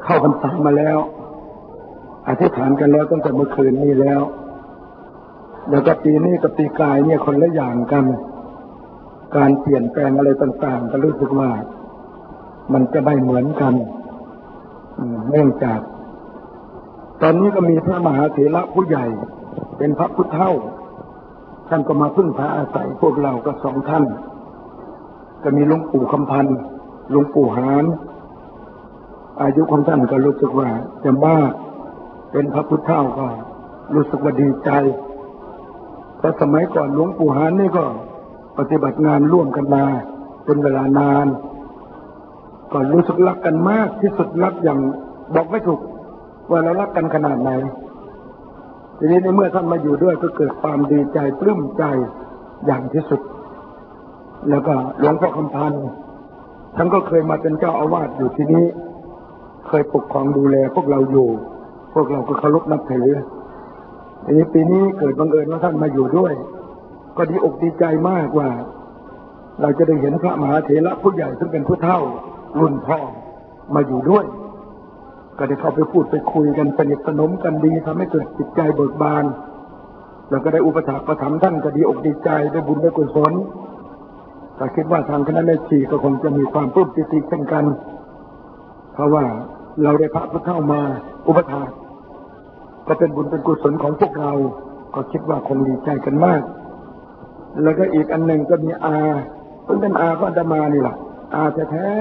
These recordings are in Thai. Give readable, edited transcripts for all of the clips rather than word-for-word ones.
เข้าพรรษามาแล้วอธิษฐานกันแล้วตั้งแต่เมื่อคืนนี้แล้วก็ปีนี้กับปีกายเนี่ยคนละอย่างกันการเปลี่ยนแปลงอะไรต่างๆก็รู้สึกว่ามันจะไม่เหมือนกันเนื่องจากตอนนี้ก็มีพระมหาเถระผู้ใหญ่เป็นพระพุทธเจ้าท่านก็มาพึ่งพาอาศัยพวกเราก็สองท่านก็มีหลวงปู่คำพันธ์หลวงปู่หานอายุของท่านก็รู้สึกว่าจะมากเป็นพระพุทธเจ้าก็รู้สึกว่าดีใจแต่สมัยก่อนหลวงปู่หานนี่ก็ปฏิบัติงานร่วมกันมาเป็นเวลานานก็รู้สึกรักกันมากที่สุดรักอย่างบอกไม่ถูกว่าเรารักกันขนาดไหนทีนี้ในเมื่อท่านมาอยู่ด้วยก็เกิดความดีใจปลื้มใจอย่างที่สุดแล้วก็หลวงพ่อคำพันธ์ท่านก็เคยมาเป็นเจ้าอาวาสอยู่ที่นี้เคยปกครองดูแลพวกเราอยู่พวกเราก็เคารพนับถือทีนี้ปีนี้เกิดบังเอิญว่าท่านมาอยู่ด้วยก็ดีอกดีใจมากว่าเราจะได้เห็นพระมหาเถระผู้ใหญ่ซึ่งเป็นผู้เฒ่ารุ่นพ่อมาอยู่ด้วยก็ได้เข้าไปพูดไปคุยกันสนิทสนมกันดีทำให้เกิดจิตใจเบิกบานแล้วก็ได้อุปถัมภ์ประถมท่านก็ดีอกดีใจได้บุญได้กุศลก็คิดว่าทางคณะแม่ชีก็คงจะมีความปลื้มปิติเช่นกันเพราะว่าเราได้พระพุทธเจ้ามาอุปถัมภ์ก็เป็นบุญเป็นกุศลของพวกเราก็คิดว่าคงดีใจกันมากแล้วก็อีกอันหนึ่งก็มีเป็นอาก็อาตมานี่แหละอาแท้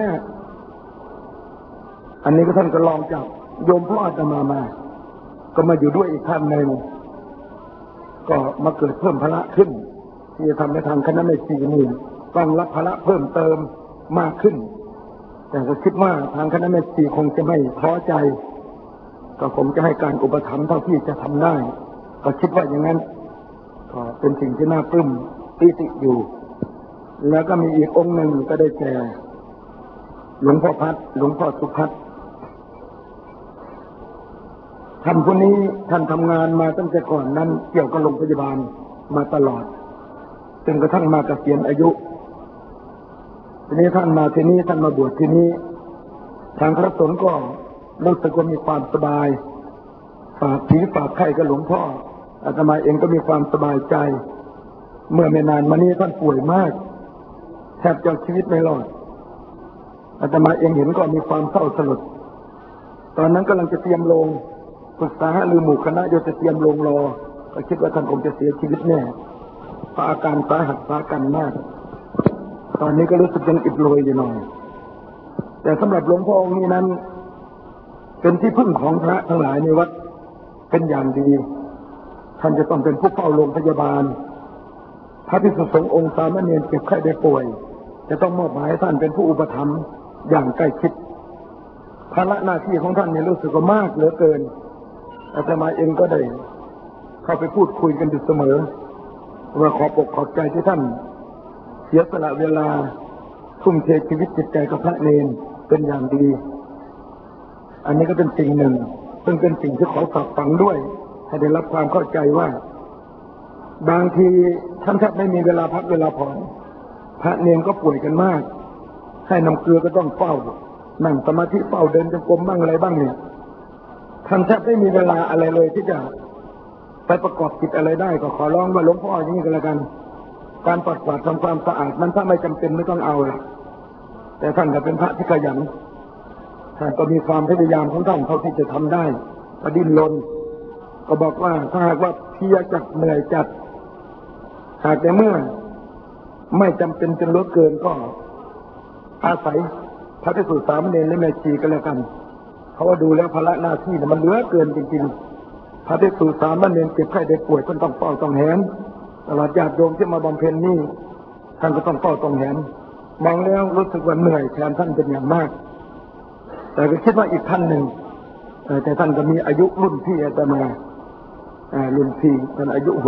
ๆอันนี้ก็ท่านก็ลองจากโยมพ่ออาตมาก็มาอยู่ด้วยอีกท่านหนึ่งก็มาเกิดเพิ่มภาระขึ้นที่จะทำให้ทางคณะแม่ชีนี่ต้องรับภาระเพิ่มเติมมากขึ้นแต่ก็คิดว่าทางคณะแม่ชีคงจะไม่ท้อใจก็คงจะให้การอุปถัมภ์เท่าที่จะทำได้ก็คิดว่าอย่างนั้นก็เป็นสิ่งที่น่าปลื้มปิติอยู่แล้วก็มีอีกองค์หนึ่งก็ได้แก่หลวงพ่อพัดหลวงพ่อสุพัฒน์ท่านผู้นี้ท่านทำงานมาตั้งแต่ก่อนนั้นเกี่ยวกับโรงพยาบาลมาตลอดจนกระทั่งมาเกษียณอายุทีนี้ท่านมาที่นี้ท่านมาบวชที่นี้ทางพระสงฆ์ก็รู้สึกว่ามีความสบายฝากผีฝากไข้กับหลวงพ่ออาตมาเองก็มีความสบายใจเมื่อไม่นานมานี้ท่านป่วยมากแทบจะชีวิตไม่รอดอาตมาเองเห็นก็มีความเศร้าสลดตอนนั้นกำลังจะเตรียมโลงปรึกษาหารือหมู่คณะโยจะเตรียมโลงรอก็คิดว่าท่านคงจะเสียชีวิตแน่เพราะอาการสาหัสสากันมากตอนนี้ก็รู้สึกยังอิดโรยอยู่หน่อยแต่สำหรับหลวงพ่อองค์นี้นั้นเป็นที่พึ่งของพระทั้งหลายในวัดเป็นอย่างดีท่านจะต้องเป็นผู้เฝ้าโรงพยาบาลพระภิกษุสงฆ์องค์สามเณรเจ็บไข้ได้ป่วยจะต้องมอบหมายให้ท่านเป็นผู้อุปถัมภ์อย่างใกล้ชิดภาระหน้าที่ของท่านเนี่ยรู้สึกว่ามากเหลือเกินอาตมาเองก็ได้เข้าไปพูดคุยกันอยู่เสมอว่าขอบใจที่ท่านเสียสละเวลาทุ่มเทชีวิตจิตใจกับพระเนรเป็นอย่างดีอันนี้ก็เป็นสิ่งหนึ่งซึ่งเป็นสิ่งที่ขอฝากฝังด้วยให้ได้รับความเข้าใจว่าบางทีท่านแทบไม่มีเวลาพักเวลาผ่อนพระเนรก็ป่วยกันมากให้น้ำเกลือก็ต้องเฝ้านั่งสมาธิเฝ้าเดินจงกรมบ้างอะไรบ้างเนี่ยท่านแทบไม่มีเวลาอะไรเลยที่จะไปประกอบกิจอะไรได้ก็ขอร้องว่าหลวงพ่ออย่างนี้ก็แล้วกันการปัดกวาดทำความสะอาดมันถ้าไม่จำเป็นไม่ต้องเอาละแต่ท่านก็เป็นพระที่ขยันท่านก็มีความพยายามของท่านเท่าที่จะทำได้ก็ดิ้นรนก็บอกว่าถ้าหากว่าเพียรจัดเหนื่อยจัดหากแต่เมื่อไม่จำเป็นจนลดเกินก็อาศัยพระภิกษุสามเณรและแม่ชีกันแล้วกันเพราะว่าดูแล้วภาระหน้าที่เนี่ยมันเหลือเกินจริงๆพระภิกษุสามเณรเจ็บไข้ได้ป่วยก็ต้องเฝ้าต้องแหนตลอดญาติโยมที่มาบำเพ็ญนี่ท่านก็ต้องเฝ้าต้องแหนมองแล้วรู้สึกว่าเหนื่อยแทนท่านเป็นอย่างมากแต่ก็คิดว่าอีกท่านหนึ่งแต่ท่านก็มีอายุรุ่นพี่อาตมารุ่นพี่ท่านอายุ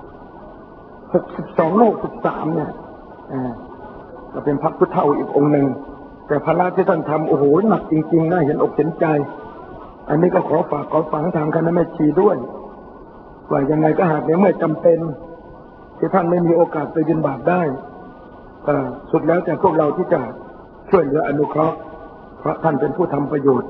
62 63เนี่ยก็เป็นพระพุทธเจ้าอีกองค์หนึ่งแต่ภาระที่ท่านทำโอ้โหหนักจริงๆน่าเห็นอกเห็นใจอันนี้ก็ขอฝากขอฝังทางคณะแม่ชีด้วยว่ายังไงก็หากในเมื่อจำเป็นที่ท่านไม่มีโอกาสไปบิณฑบาตได้สุดแล้วแต่พวกเราที่จะช่วยเหลืออนุเคราะห์เพราะท่านเป็นผู้ทำประโยชน์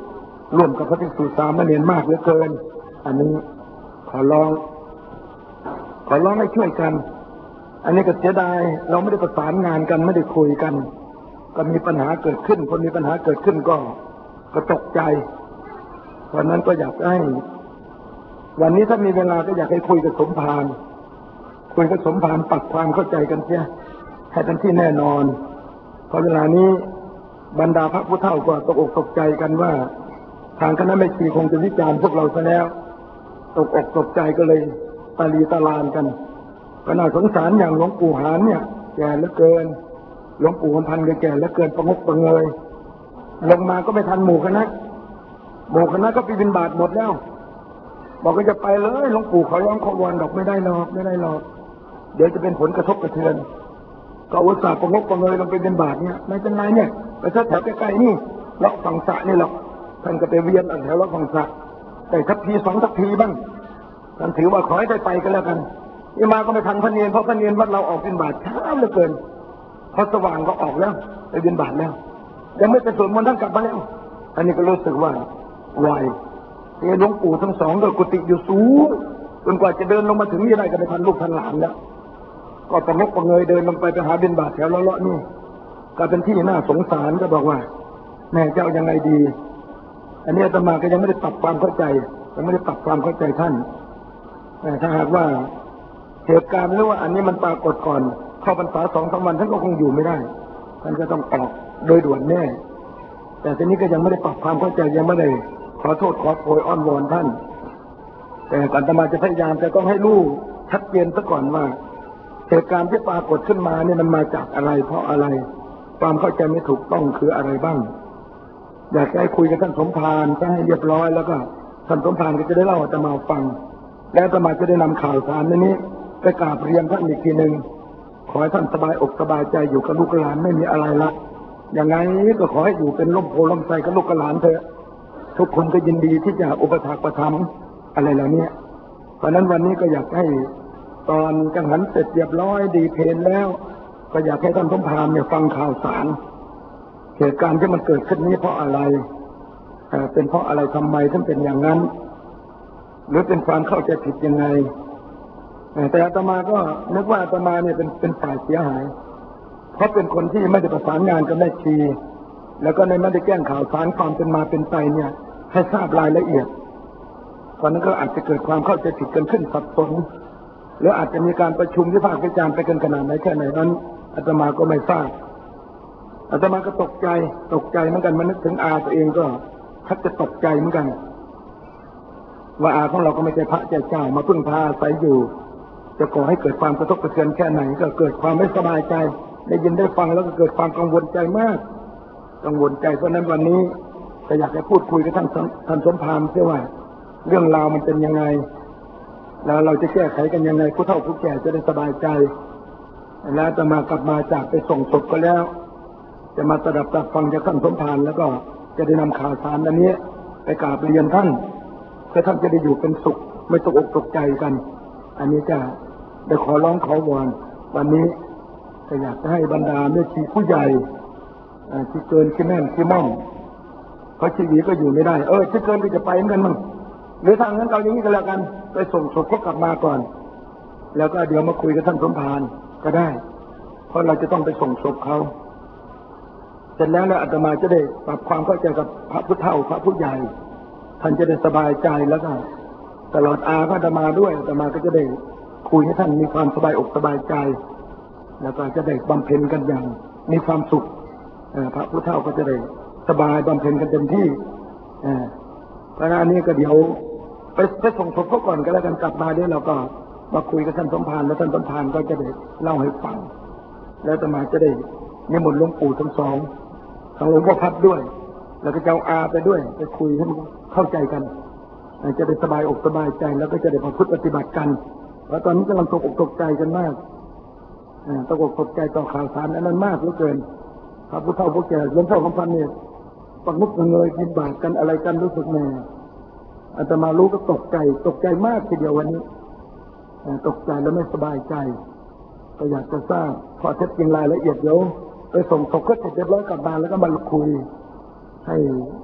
ร่วมกับพระภิกษุสามเณรมากเหลือเกินอันนี้ขอร้องให้ช่วยกันอันนี้ก็เสียดายเราไม่ได้ประสานงานกันไม่ได้คุยกันก็มีปัญหาเกิดขึ้นคนมีปัญหาเกิดขึ้นก็ตกใจเพราะนั้นก็อยากให้วันนี้ถ้ามีเวลาก็อยากให้คุยกับสมภารปรับความเข้าใจกันเสียให้เป็นที่แน่นอนเพราะเวลานี้บรรดาพระผู้เฒ่าก็ตกอกตกใจกันว่าทางคณะแม่ชีคงจะวิจารณ์พวกเราซะแล้วตกอกตกใจก็เลยตาลีตาลานกันก็น่าสงสารอย่างหลวงปู่หานเนี่ยแก่เหลือเกินหลวงปู่คำพันธ์แก่เหลือเกินประงกประเงยลงมาก็ไม่ทันหมู่คณะก็ไปบิณฑบาตหมดแล้วบอกก็จะไปเลยหลวงปู่เขาร้องขอวอนดอกไม่ได้หรอกเดี๋ยวจะเป็นผลกระทบกระเทือนก็อุตส่าห์ประงกประเงยลงไปบิณฑบาตเนี่ยไม่เป็นไรเนี่ยไปแถวใกล้ๆนี่เลาะฝั่งสระนี่หรอกท่านก็ไปเวียนแถวเลาะฝั่งสระแต่ทัพพีสองทัพพีบ้างท่านถือว่าขอให้ได้ไปกันแล้วกันนี่มาก็ไม่ทันพระเนียนเพราะพระเนียนวัดเราออกบิณฑบาตช้าเหลือเกินพอสว่างก็ออกแล้วไปบิณฑบาตแล้วยังไม่ไปสวดมนต์ท่านกลับมาแล้วอันนี้ก็รู้สึกว่าไหวหลวงปู่ทั้งสองก็กุฏิอยู่สูงจนกว่าจะเดินลงมาถึงนี่ได้ก็ไม่ทันลูกทันหลานแล้วก็ประงกประเงยเดินลงไปหาบิณฑบาตแถวเลาะนี่ก็เป็นที่น่าสงสารก็บอกว่าแม่เจ้ายังไงดีอันนี้อาตมาก็ยังไม่ได้ปรับความเข้าใจท่านแต่ถ้าหากว่าเหตุการณ์หรือว่าอันนี้มันปรากฏก่อนเข้าพรรษา2-3 วันท่านก็คงอยู่ไม่ได้ท่านจะต้องออกโดยด่วนแน่แต่ทีนี้ก็ยังไม่ได้ปรับความเข้าใจยังไม่ได้ขอโทษขอโพยอ้อนวอนท่านแต่อาตมาจะพยายามจะต้องให้รู้ชัดเจนซะก่อนว่าเหตุการณ์ที่ปรากฏขึ้นมาเนี่ยมันมาจากอะไรเพราะอะไรความเข้าใจไม่ถูกต้องคืออะไรบ้างอยากให้คุยกับท่านสมภารจะให้เรียบร้อยแล้วก็ท่านสมภารก็จะได้เล่าอาตมาฟังและอาตมาจะได้นำข่าวสารนี้ไปกราบเรียนท่านอีกทีหนึ่งขอให้ท่านสบายอกสบายใจอยู่กับลูกหลานไม่มีอะไรละอย่างไงก็ขอให้อยู่เป็นร่มโพล่มไทรกับลูกหลานเถอะทุกคนก็ยินดีที่จะอุปถัมภ์ประทับอะไรเหล่านี้เพราะนั้นวันนี้ก็อยากให้ตอนกังหันเสร็จเรียบร้อยดีเพลแล้วก็อยากให้ท่านสมภารเนี่ยฟังข่าวสารเหตุการณ์ที่มันเกิดขึ้นนี้เพราะอะไรเป็นเพราะอะไรทำไมถึงเป็นอย่างนั้นหรือเป็นความเข้าใจผิดยังไงแต่อาตมาก็นึกว่าอาตมาเนี่ยเป็นฝ่ายเสียหายเพราะเป็นคนที่ไม่ได้ประสานงานกับแม่ชีแล้วก็ไม่ได้แจ้งข่าวสารความเป็นมาเป็นไปเนี่ยให้ทราบรายละเอียดเพราะนั้นก็อาจจะเกิดความเข้าใจผิดกันขึ้นสับสนหรืออาจจะมีการประชุมวิพากษ์วิจารณ์ไปกันขนาดไหนแค่ไหนนั้นอาตมาก็ไม่ทราบอาตมาก็ตกใจเหมือนกันมานึกถึงอาตัวเองก็ทักจะตกใจเหมือนกันว่าอาของเราก็ไม่ใช่พระเจ้ามาพึ่งพาอาศัยอยู่จะก่อให้เกิดความกระทบกระเทือนแค่ไหนก็เกิดความไม่สบายใจได้ยินได้ฟังแล้วก็เกิดความกังวลใจมากเพราะนั้นวันนี้ก็อยากจะพูดคุยกับท่านสมภารเชื่อว่าเรื่องราวมันเป็นยังไงแล้วเราจะแก้ไขกันยังไงผู้เฒ่าผู้แก่จะได้สบายใจแล้วจะมากลับมาจากไปส่งศพก็แล้วจะมาสดับรับฟังจากท่านสมภารแล้วก็จะได้นำข่าวสารอันนี้ไปกราบเรียนท่านเพื่อท่านจะได้อยู่เป็นสุขไม่ตกอกตกใจกันอันนี้จะได้ขอร้องขอวอนวันนี้ก็อยากจะให้บรรดาแม่ชีผู้ใหญ่ที่เกินที่แม่นที่ม่อมเพราะชีวิตก็อยู่ไม่ได้ที่เกินก็จะไปเหมือนกันมั้งหรือทางนั้นเอาอย่างนี้ก็แล้วกันไปส่งศพเขากลับมาก่อนแล้วก็เดี๋ยวมาคุยกับท่านสมภารก็ได้เพราะเราจะต้องไปส่งศพเขาเสร็จแล้วอาตมาจะได้ปรับความเข้าใจกับพระผู้เฒ่าพระผู้ใหญ่ท่านจะได้สบายใจแล้วก็ตลอดอาก็อาตมาด้วยอาตมาก็จะได้คุยให้ท่านมีความสบายอกสบายใจแล้วก็จะได้บำเพ็ญกันอย่างมีความสุขพระผู้เฒ่าก็จะได้สบายบำเพ็ญกันเต็มที่เพราะนั้นนี้ก็เดี๋ยวไปส่งศพเขาก่อนก็แล้วกันกลับมาเดี๋ยวเราก็มาคุยกับท่านสมภารแล้วท่านสมภารก็จะได้เล่าให้ฟังแล้วอาตมาจะได้นิมนต์หลวงปู่ทั้งสองทั้งหลวงพ่อพัดด้วยแล้วก็เจ้าอาไปด้วยไปคุยให้เข้าใจกันจะได้สบายอกสบายใจแล้วก็จะได้ประพฤติปฏิบัติกันเพราะตอนนี้กำลังตกอกตกใจกันมากตกอกตกใจต่อข่าวสารนั้นมากเหลือเกินพระผู้เฒ่าผู้แก่หลวงพ่อคำพันธ์เนี่ยปักมุกเงยกินบาตรกันอะไรกันรู้สึกแน่อาตมารู้ก็ตกใจมากทีเดียววันนี้ตกใจแล้วไม่สบายใจก็อยากจะทราบข้อเท็จจริงรายละเอียดเดี๋ยวไปส่งศพก็เสร็จเรียบร้อยกลับมาแล้วก็มาคุยให้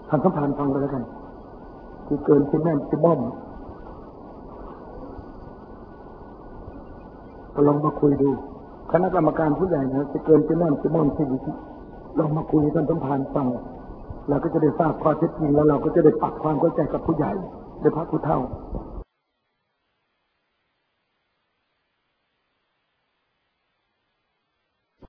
ท่านสัมพันธ์ฟังกันแล้วกันที่เกินที่แม่นที่บ้อมก็ลองมาคุยดูคณะกรรมการผู้ใหญ่นะที่เกินที่แม่นที่บ้อมที่ดีลองมาคุยท่านสัมพันธ์ฟังเราก็จะได้ทราบข้อเท็จจริงแล้วเราก็จะได้ปรับความเข้าใจกับผู้ใหญ่ในพระผู้เฒ่า